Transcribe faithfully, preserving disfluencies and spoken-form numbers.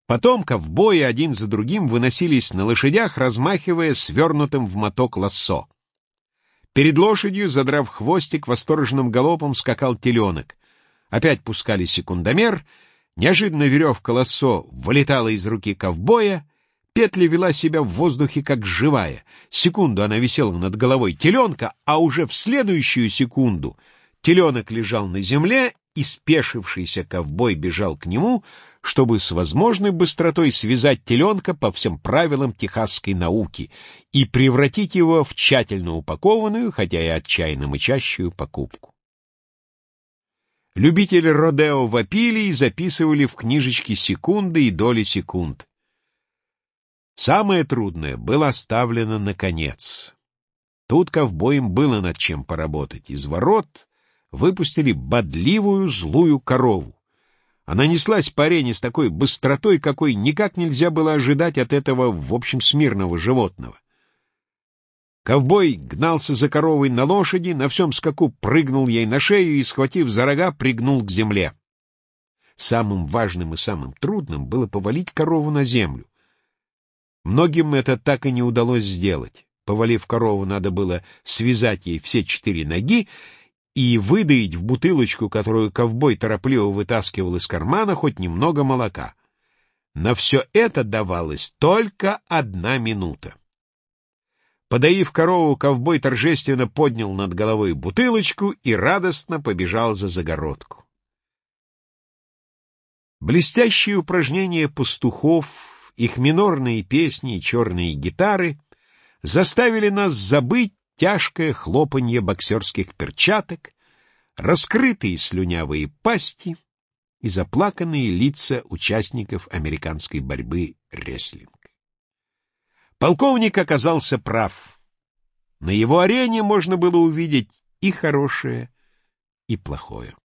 Потом ковбои один за другим выносились на лошадях, размахивая свернутым в моток лассо. Перед лошадью, задрав хвостик, восторженным галопом скакал теленок. Опять пускали секундомер, неожиданно веревка лассо вылетала из руки ковбоя, петля вела себя в воздухе как живая. Секунду она висела над головой теленка, а уже в следующую секунду теленок лежал на земле, и спешившийся ковбой бежал к нему, чтобы с возможной быстротой связать теленка по всем правилам техасской науки и превратить его в тщательно упакованную, хотя и отчаянно мычащую покупку. Любители родео вопили и записывали в книжечки секунды и доли секунд. Самое трудное было оставлено наконец. Тут ковбоям было над чем поработать. Из ворот выпустили бодливую злую корову. Она неслась по арене с такой быстротой, какой никак нельзя было ожидать от этого, в общем, смирного животного. Ковбой гнался за коровой на лошади, на всем скаку прыгнул ей на шею и, схватив за рога, пригнул к земле. Самым важным и самым трудным было повалить корову на землю. Многим это так и не удалось сделать. Повалив корову, надо было связать ей все четыре ноги и выдоить в бутылочку, которую ковбой торопливо вытаскивал из кармана, хоть немного молока. На все это давалась только одна минута. Подоив корову, ковбой торжественно поднял над головой бутылочку и радостно побежал за загородку. Блестящие упражнения пастухов, их минорные песни и черные гитары заставили нас забыть тяжкое хлопанье боксерских перчаток, раскрытые слюнявые пасти и заплаканные лица участников американской борьбы рестлинг. Полковник оказался прав. На его арене можно было увидеть и хорошее, и плохое.